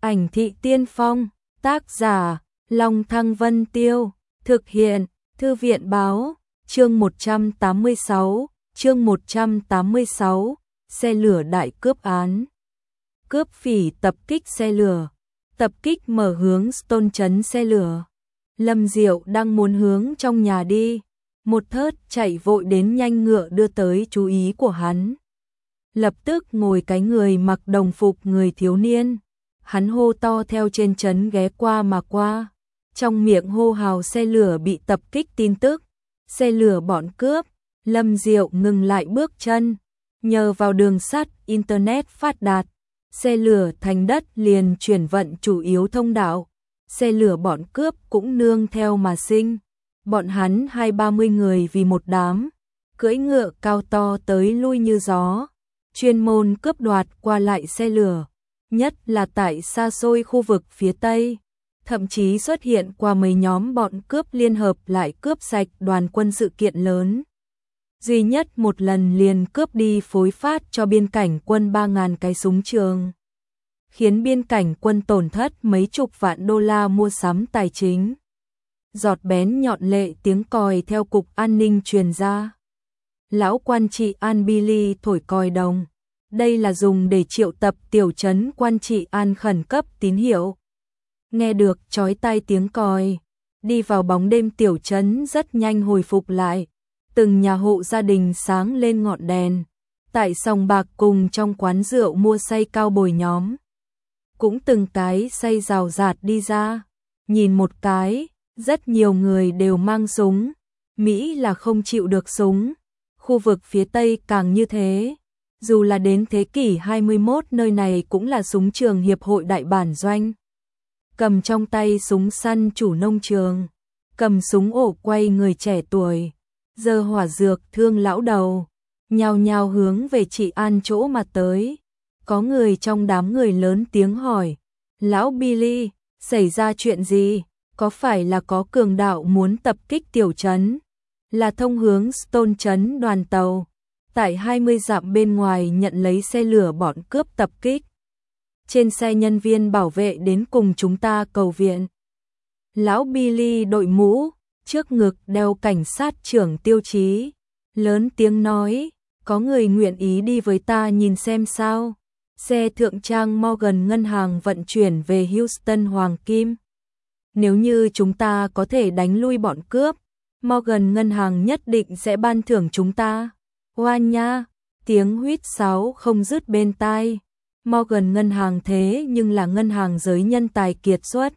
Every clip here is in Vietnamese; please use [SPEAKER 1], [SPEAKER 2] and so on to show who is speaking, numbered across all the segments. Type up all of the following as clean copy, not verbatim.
[SPEAKER 1] Ảnh thị tiên phong, tác giả, Long Thăng Vân Tiêu, thực hiện, Thư viện báo, chương 186, xe lửa đại cướp án. Cướp phỉ tập kích xe lửa, tập kích mở hướng Stone trấn xe lửa. Lâm Diệu đang muốn hướng trong nhà đi, một thớt chạy vội đến nhanh ngựa đưa tới chú ý của hắn. Lập tức ngồi cái người mặc đồng phục người thiếu niên, hắn hô to theo trên trấn ghé qua mà qua, trong miệng hô hào xe lửa bị tập kích tin tức, xe lửa bọn cướp. Lâm Diệu ngừng lại bước chân, nhờ vào đường sắt, internet phát đạt, xe lửa thành đất liền chuyển vận chủ yếu thông đạo, xe lửa bọn cướp cũng nương theo mà sinh. Bọn hắn 20-30 người vì một đám, cưỡi ngựa cao to tới lui như gió, chuyên môn cướp đoạt qua lại xe lửa, nhất là tại xa xôi khu vực phía Tây, thậm chí xuất hiện qua mấy nhóm bọn cướp liên hợp lại cướp sạch đoàn quân sự kiện lớn. Duy nhất một lần liền cướp đi phối phát cho biên cảnh quân 3.000 cái súng trường, khiến biên cảnh quân tổn thất mấy chục vạn đô la mua sắm tài chính. Giọt bén nhọn lệ tiếng còi theo cục an ninh truyền ra. Lão quan trị An Billy thổi còi đồng, đây là dùng để triệu tập tiểu trấn quan trị An khẩn cấp tín hiệu. Nghe được chói tai tiếng còi, đi vào bóng đêm tiểu trấn rất nhanh hồi phục lại. Từng nhà hộ gia đình sáng lên ngọn đèn, tại sòng bạc cùng trong quán rượu mua say cao bồi nhóm. Cũng từng cái say rào rạt đi ra, nhìn một cái, rất nhiều người đều mang súng, Mỹ là không chịu được súng, khu vực phía Tây càng như thế. Dù là đến thế kỷ 21 nơi này cũng là súng trường hiệp hội đại bản doanh. Cầm trong tay súng săn chủ nông trường, cầm súng ổ quay người trẻ tuổi, giơ hỏa dược thương lão đầu, nhao nhao hướng về chị An chỗ mà tới. Có người trong đám người lớn tiếng hỏi, lão Billy, xảy ra chuyện gì? Có phải là có cường đạo muốn tập kích tiểu trấn? Là thông hướng Stone trấn đoàn tàu, tại 20 dặm bên ngoài nhận lấy xe lửa bọn cướp tập kích. Trên xe nhân viên bảo vệ đến cùng chúng ta cầu viện. Lão Billy đội mũ, trước ngực đeo cảnh sát trưởng tiêu chí, lớn tiếng nói, có người nguyện ý đi với ta nhìn xem sao. Xe thượng trang Morgan ngân hàng vận chuyển về Houston Hoàng Kim. Nếu như chúng ta có thể đánh lui bọn cướp, Morgan ngân hàng nhất định sẽ ban thưởng chúng ta. Hoa nha, tiếng huýt sáo không dứt bên tai. Morgan ngân hàng thế nhưng là ngân hàng giới nhân tài kiệt xuất.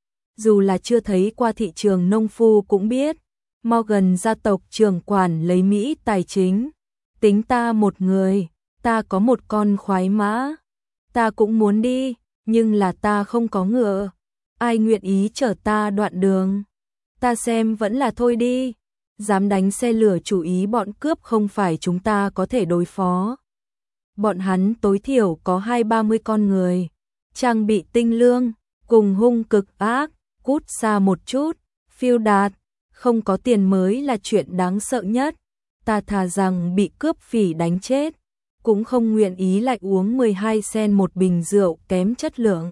[SPEAKER 1] Dù là chưa thấy qua thị trường nông phu cũng biết, Morgan gia tộc trưởng quản lấy Mỹ tài chính. Tính ta một người, ta có một con khoái mã, ta cũng muốn đi, nhưng là ta không có ngựa. Ai nguyện ý chở ta đoạn đường? Ta xem vẫn là thôi đi. Dám đánh xe lửa chủ ý bọn cướp không phải chúng ta có thể đối phó. Bọn hắn tối thiểu có 20-30 con người, trang bị tinh lương, cùng hung cực ác, cút xa một chút, phiêu đạt, không có tiền mới là chuyện đáng sợ nhất. Ta thà rằng bị cướp phỉ đánh chết, cũng không nguyện ý lại uống 12 sen một bình rượu kém chất lượng.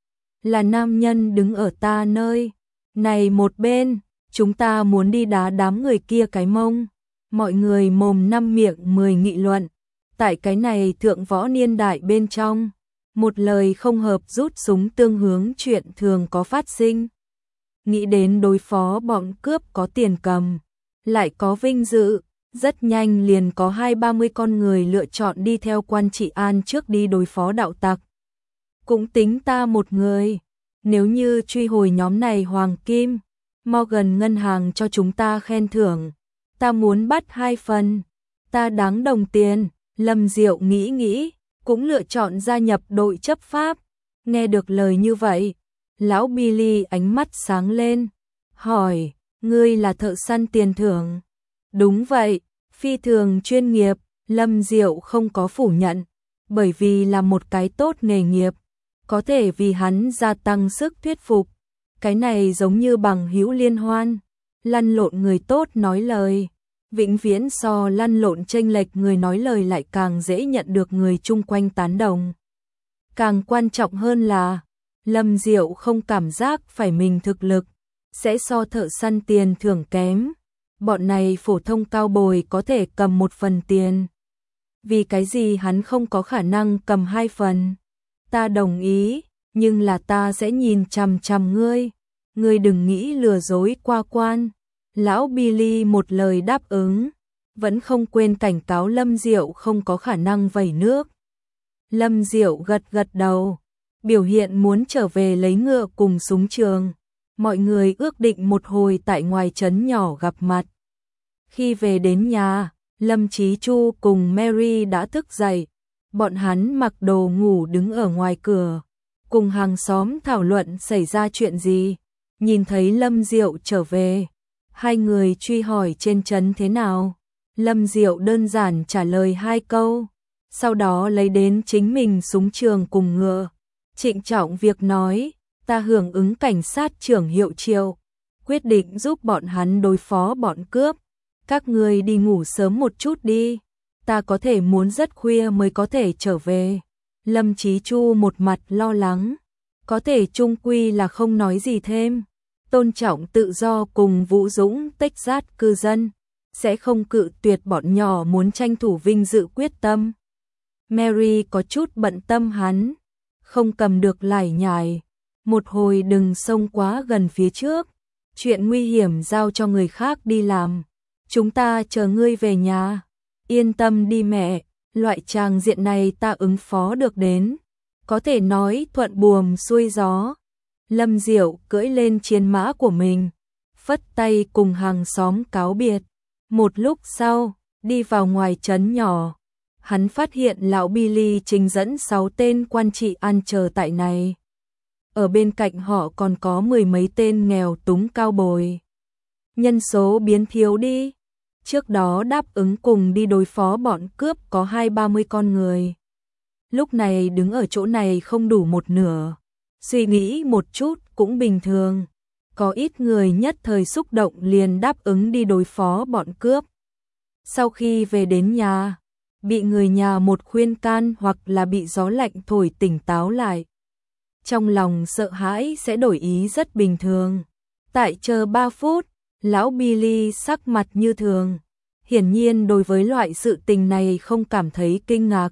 [SPEAKER 1] Là nam nhân đứng ở ta nơi này một bên, chúng ta muốn đi đá đám người kia cái mông. Mọi người mồm năm miệng 10 nghị luận. Tại cái này thượng võ niên đại bên trong, một lời không hợp rút súng tương hướng chuyện thường có phát sinh. Nghĩ đến đối phó bọn cướp có tiền cầm, lại có vinh dự, rất nhanh liền có 20-30 con người lựa chọn đi theo quan trị An trước đi đối phó đạo tặc. Cũng tính ta một người, nếu như truy hồi nhóm này hoàng kim, Morgan ngân hàng cho chúng ta khen thưởng, ta muốn bắt 2 phần, ta đáng đồng tiền. Lâm Diệu nghĩ, cũng lựa chọn gia nhập đội chấp pháp. Nghe được lời như vậy, lão Billy ánh mắt sáng lên, hỏi, ngươi là thợ săn tiền thưởng? Đúng vậy, phi thường chuyên nghiệp. Lâm Diệu không có phủ nhận, bởi vì là một cái tốt nghề nghiệp, có thể vì hắn gia tăng sức thuyết phục. Cái này giống như bằng hữu liên hoan, lăn lộn người tốt nói lời, vĩnh viễn so lăn lộn chênh lệch người nói lời lại càng dễ nhận được người chung quanh tán đồng. Càng quan trọng hơn là, Lâm Diệu không cảm giác phải mình thực lực sẽ so thợ săn tiền thưởng kém. Bọn này phổ thông cao bồi có thể cầm 1 phần tiền. Vì cái gì hắn không có khả năng cầm 2 phần? Ta đồng ý, nhưng là ta sẽ nhìn chằm chằm ngươi. Ngươi đừng nghĩ lừa dối qua quan. Lão Billy một lời đáp ứng, vẫn không quên cảnh cáo Lâm Diệu không có khả năng vẩy nước. Lâm Diệu gật gật đầu, biểu hiện muốn trở về lấy ngựa cùng súng trường. Mọi người ước định một hồi tại ngoài trấn nhỏ gặp mặt. Khi về đến nhà, Lâm Chí Chu cùng Mary đã thức dậy. Bọn hắn mặc đồ ngủ đứng ở ngoài cửa, cùng hàng xóm thảo luận xảy ra chuyện gì. Nhìn thấy Lâm Diệu trở về, hai người truy hỏi trên trấn thế nào. Lâm Diệu đơn giản trả lời 2 câu, sau đó lấy đến chính mình súng trường cùng ngựa. Trịnh trọng việc nói, ta hưởng ứng cảnh sát trưởng Hiệu Triệu, quyết định giúp bọn hắn đối phó bọn cướp. Các ngươi đi ngủ sớm một chút đi, ta có thể muốn rất khuya mới có thể trở về. Lâm Chí Chu một mặt lo lắng, có thể chung quy là không nói gì thêm. Tôn trọng tự do cùng vũ dũng Texas cư dân, sẽ không cự tuyệt bọn nhỏ muốn tranh thủ vinh dự quyết tâm. Mary có chút bận tâm hắn, không cầm được lải nhải. Một hồi đừng xông quá gần phía trước, chuyện nguy hiểm giao cho người khác đi làm. Chúng ta chờ ngươi về nhà. Yên tâm đi mẹ, loại tràng diện này ta ứng phó được đến. Có thể nói thuận buồm xuôi gió. Lâm Diệu cưỡi lên chiến mã của mình, phất tay cùng hàng xóm cáo biệt. Một lúc sau, đi vào ngoài trấn nhỏ, hắn phát hiện lão Billy trình dẫn 6 tên quan trị ăn chờ tại này. Ở bên cạnh họ còn có 10 mấy tên nghèo túng cao bồi. Nhân số biến thiếu đi. Trước đó đáp ứng cùng đi đối phó bọn cướp có 20-30 con người. Lúc này đứng ở chỗ này không đủ một nửa. Suy nghĩ một chút cũng bình thường. Có ít người nhất thời xúc động liền đáp ứng đi đối phó bọn cướp. Sau khi về đến nhà, bị người nhà một khuyên can hoặc là bị gió lạnh thổi tỉnh táo lại. Trong lòng sợ hãi sẽ đổi ý rất bình thường. Tại chờ 3 phút, lão Billy sắc mặt như thường. Hiển nhiên đối với loại sự tình này không cảm thấy kinh ngạc.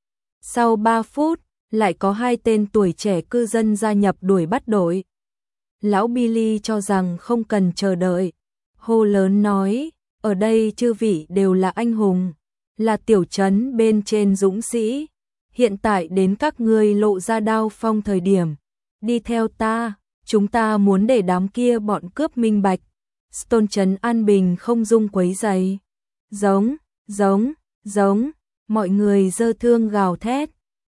[SPEAKER 1] Sau 3 phút, lại có 2 tên tuổi trẻ cư dân gia nhập đuổi bắt đội. Lão Billy cho rằng không cần chờ đợi. Hô lớn nói, ở đây chư vị đều là anh hùng, là tiểu trấn bên trên dũng sĩ. Hiện tại đến các ngươi lộ ra đao phong thời điểm. Đi theo ta, chúng ta muốn để đám kia bọn cướp minh bạch. Stone trấn an bình không dung quấy rầy. Giống, giống, giống, mọi người giơ thương gào thét.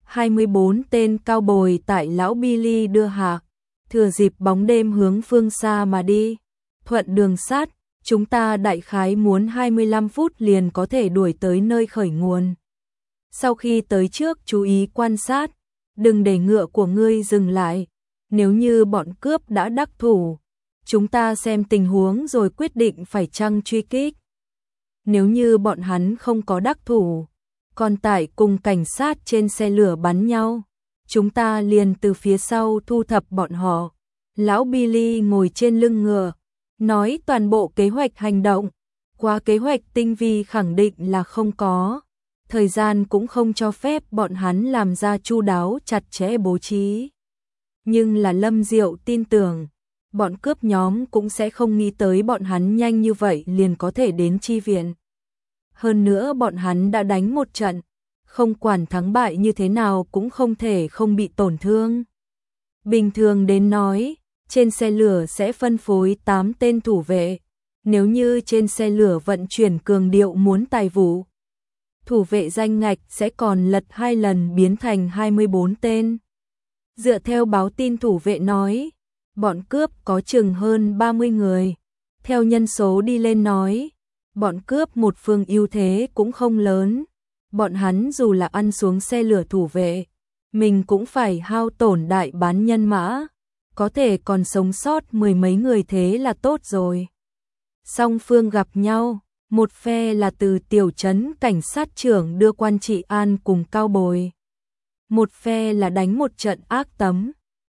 [SPEAKER 1] 24 tên cao bồi tại lão Billy đưa hạ, thừa dịp bóng đêm hướng phương xa mà đi. Thuận đường sắt, chúng ta đại khái muốn 25 phút liền có thể đuổi tới nơi khởi nguồn. Sau khi tới trước chú ý quan sát, đừng để ngựa của ngươi dừng lại. Nếu như bọn cướp đã đắc thủ, chúng ta xem tình huống rồi quyết định phải chăng truy kích. Nếu như bọn hắn không có đắc thủ, còn tải cùng cảnh sát trên xe lửa bắn nhau, chúng ta liền từ phía sau thu thập bọn họ. Lão Billy ngồi trên lưng ngựa, nói toàn bộ kế hoạch hành động. Qua kế hoạch tinh vi khẳng định là không có. Thời gian cũng không cho phép bọn hắn làm ra chu đáo chặt chẽ bố trí. Nhưng là Lâm Diệu tin tưởng, bọn cướp nhóm cũng sẽ không nghĩ tới bọn hắn nhanh như vậy liền có thể đến chi viện. Hơn nữa bọn hắn đã đánh một trận, không quản thắng bại như thế nào cũng không thể không bị tổn thương. Bình thường đến nói, trên xe lửa sẽ phân phối 8 tên thủ vệ. Nếu như trên xe lửa vận chuyển cường điệu muốn tài vụ, thủ vệ danh ngạch sẽ còn lật 2 lần biến thành 24 tên. Dựa theo báo tin thủ vệ nói, bọn cướp có chừng hơn 30 người. Theo nhân số đi lên nói, bọn cướp một phương ưu thế cũng không lớn. Bọn hắn dù là ăn xuống xe lửa thủ vệ, mình cũng phải hao tổn đại bán nhân mã. Có thể còn sống sót 10 mấy người thế là tốt rồi. Song phương gặp nhau, một phe là từ tiểu trấn cảnh sát trưởng đưa quan trị an cùng cao bồi. Một phe là đánh một trận ác tấm.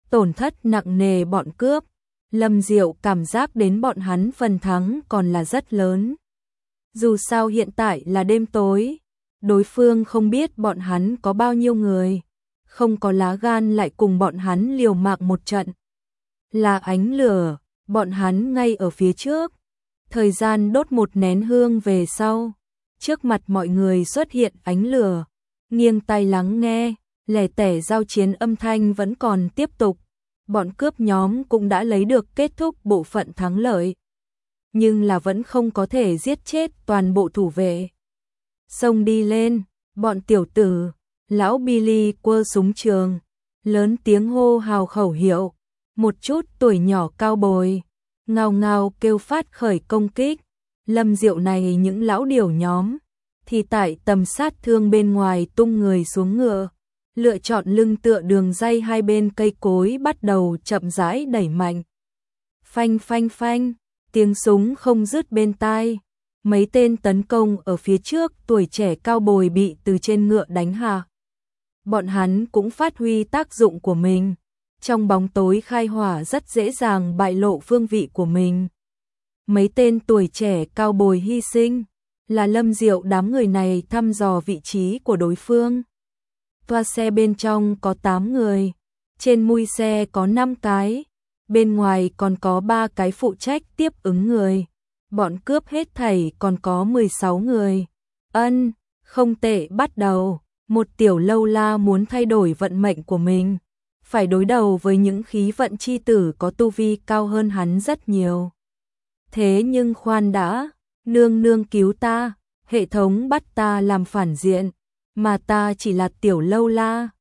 [SPEAKER 1] tổn thất nặng nề bọn cướp. Lâm Diệu cảm giác đến bọn hắn phần thắng còn là rất lớn. Dù sao hiện tại là đêm tối, đối phương không biết bọn hắn có bao nhiêu người, không có lá gan lại cùng bọn hắn liều mạng một trận. Là ánh lửa, bọn hắn ngay ở phía trước. Thời gian đốt một nén hương về sau, trước mặt mọi người xuất hiện ánh lửa. Nghiêng tai lắng nghe, lẻ tẻ giao chiến âm thanh vẫn còn tiếp tục. Bọn cướp nhóm cũng đã lấy được kết thúc bộ phận thắng lợi, nhưng là vẫn không có thể giết chết toàn bộ thủ vệ. Xông đi lên, bọn tiểu tử, lão Billy quơ súng trường, lớn tiếng hô hào khẩu hiệu. Một chút tuổi nhỏ cao bồi, ngao ngao kêu phát khởi công kích. Lâm Diệu này những lão điểu nhóm, thì tại tầm sát thương bên ngoài tung người xuống ngựa, lựa chọn lưng tựa đường ray hai bên cây cối bắt đầu chậm rãi đẩy mạnh. Phanh phanh phanh, tiếng súng không dứt bên tai. Mấy tên tấn công ở phía trước tuổi trẻ cao bồi bị từ trên ngựa đánh hạ. Bọn hắn cũng phát huy tác dụng của mình. Trong bóng tối khai hỏa rất dễ dàng bại lộ phương vị của mình. Mấy tên tuổi trẻ cao bồi hy sinh, là Lâm Diệu đám người này thăm dò vị trí của đối phương. Toa xe bên trong có 8 người, trên mui xe có 5 cái, bên ngoài còn có 3 cái phụ trách tiếp ứng người. Bọn cướp hết thảy còn có 16 người. Không tệ. Bắt đầu, một tiểu lâu la muốn thay đổi vận mệnh của mình, phải đối đầu với những khí vận chi tử có tu vi cao hơn hắn rất nhiều. Thế nhưng khoan đã, nương nương cứu ta, hệ thống bắt ta làm phản diện, mà ta chỉ là tiểu lâu la.